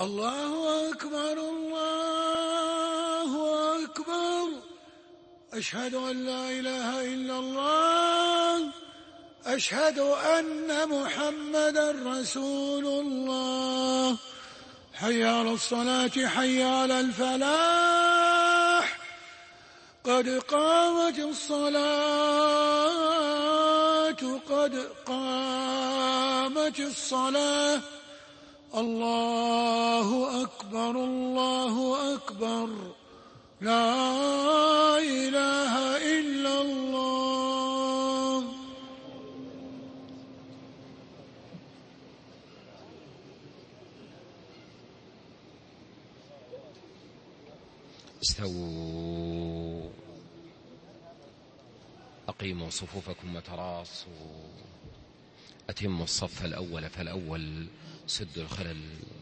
الله أكبر الله أكبر. أشهد أن لا إله إلا الله. أشهد أن محمدا رسول الله. حي على الصلاة حي على الفلاح. قد قامت الصلاة قد قامت الصلاة. الله أكبر الله أكبر. لا إله إلا الله. استووا، أقيموا صفوفكم وتراصوا، أتموا الصف الأول فالأول، سدوا الخلل.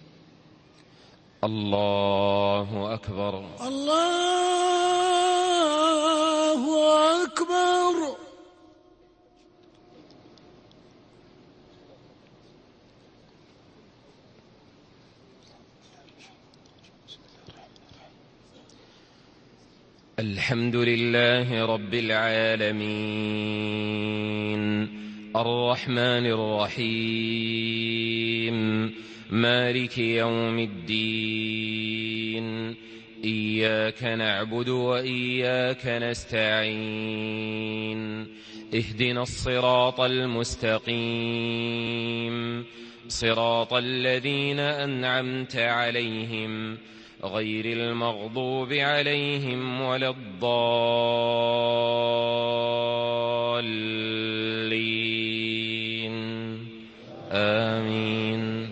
الله أكبر الله أكبر. الحمد لله رب العالمين، الرحمن الرحيم، مالك يوم الدين. إياك نعبد وإياك نستعين. اهدنا الصراط المستقيم، صراط الذين أنعمت عليهم غير المغضوب عليهم ولا الضالين. آمين.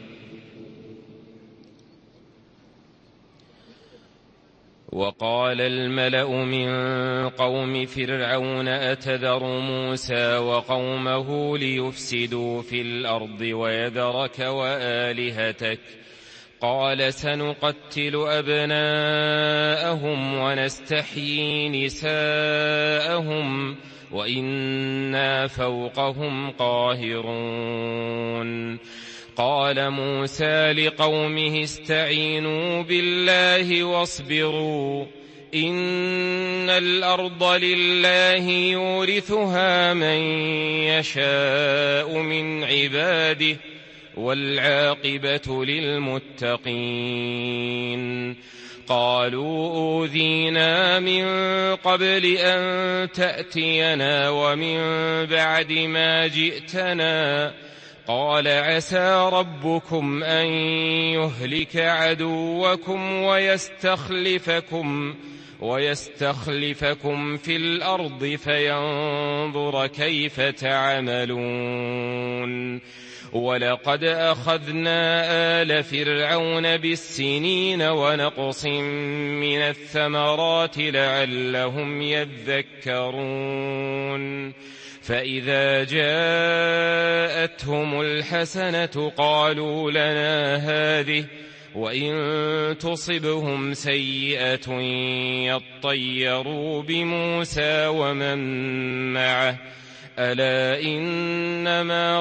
وقال الملأ من قوم فرعون أتذر موسى وقومه ليفسدوا في الأرض ويذرك وآلهتك؟ قال سنقتل أبناءهم ونستحيي نساءهم وإنا فوقهم قاهرون. قال موسى لقومه استعينوا بالله واصبروا، إن الأرض لله يورثها من يشاء من عباده والعاقبة للمتقين. قالوا أوذينا من قبل أن تأتينا ومن بعد ما جئتنا. قال عسى ربكم أن يهلك عدوكم ويستخلفكم في الأرض فينظر كيف تعملون. ولقد أخذنا آل فرعون بالسنين ونقص من الثمرات لعلهم يذكرون. فإذا جاءتهم الحسنة قالوا لنا هذه، وإن تصبهم سيئة يطيروا بموسى ومن معه، ألا إنما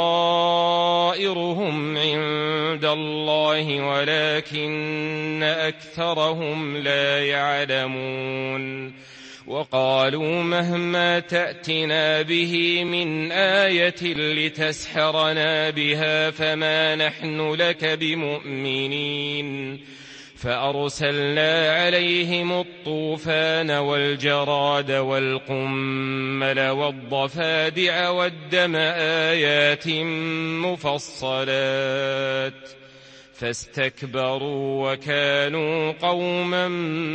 طائرهم عند الله ولكن أكثرهم لا يعلمون. وقالوا مهما تأتنا به من آية لتسحرنا بها فما نحن لك بمؤمنين. فأرسلنا عليهم الطوفان والجراد والقمل والضفادع والدم آيات مفصلات فاستكبروا وكانوا قوما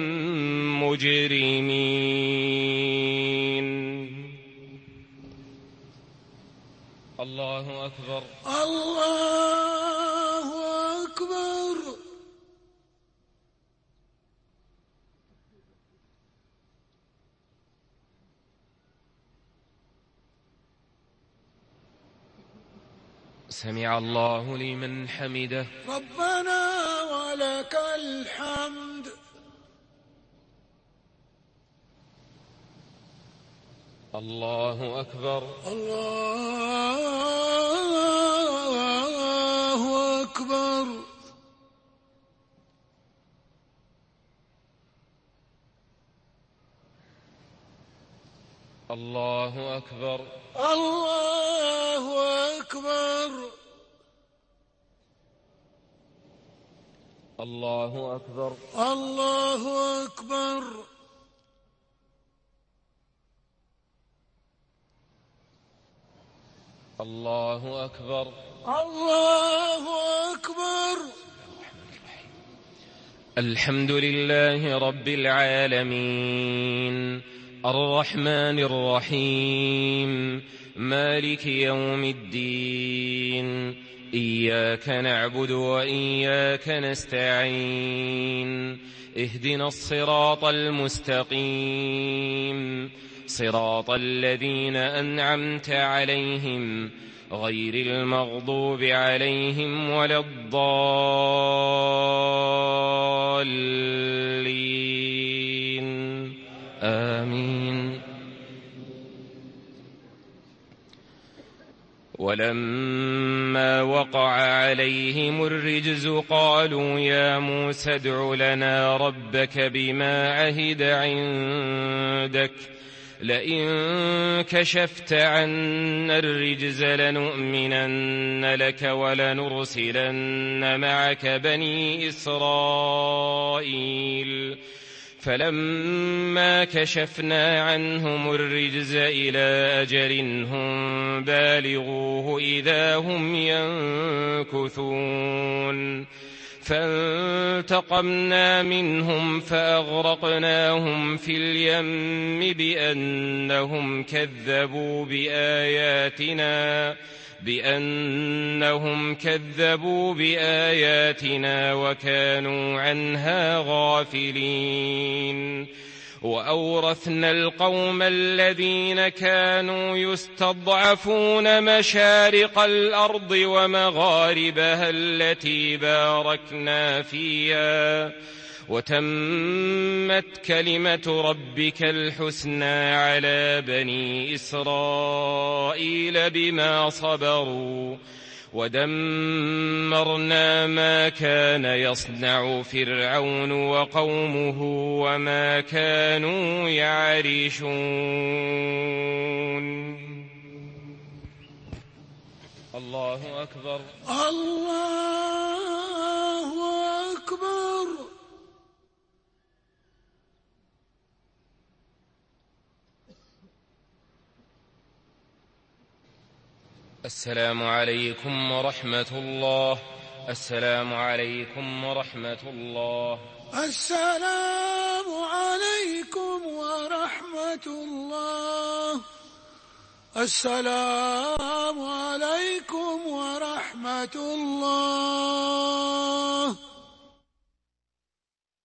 مجرمين. الله أكبر الله أكبر. سمع الله لمن حمده. ربنا ولك الحمد. الله أكبر الله أكبر. الله أكبر. الله أكبر. الله أكبر. الله أكبر. الله أكبر. الله أكبر. الحمد لله رب العالمين الرحمن الرحيم مالك يوم الدين إياك نعبد وإياك نستعين اهدنا الصراط المستقيم صراط الذين أنعمت عليهم غير المغضوب عليهم ولا الضالين آمين. ولما وقع عليهم الرجز قالوا يا موسى ادع لنا ربك بما عهد عندك لئن كشفت عنا الرجز لنؤمنن لك ولنرسلن معك بني إسرائيل فلما كشفنا عنهم الرجز إلى أجل هم بالغوه إذا هم ينكثون فانتقمنا منهم فأغرقناهم في اليم بأنهم كذبوا بآياتنا وكانوا عنها غافلين. وأورثنا القوم الذين كانوا يستضعفون مشارق الأرض ومغاربها التي باركنا فيها وتمت كلمة ربك الحسنى على بني إسرائيل بما صبروا ودمرنا ما كان يصنع فرعون وقومه وما كانوا يعرشون. الله أكبر. الله أكبر. السلام عليكم ورحمة الله. السلام عليكم ورحمة الله. السلام عليكم ورحمة الله. السلام عليكم ورحمة الله.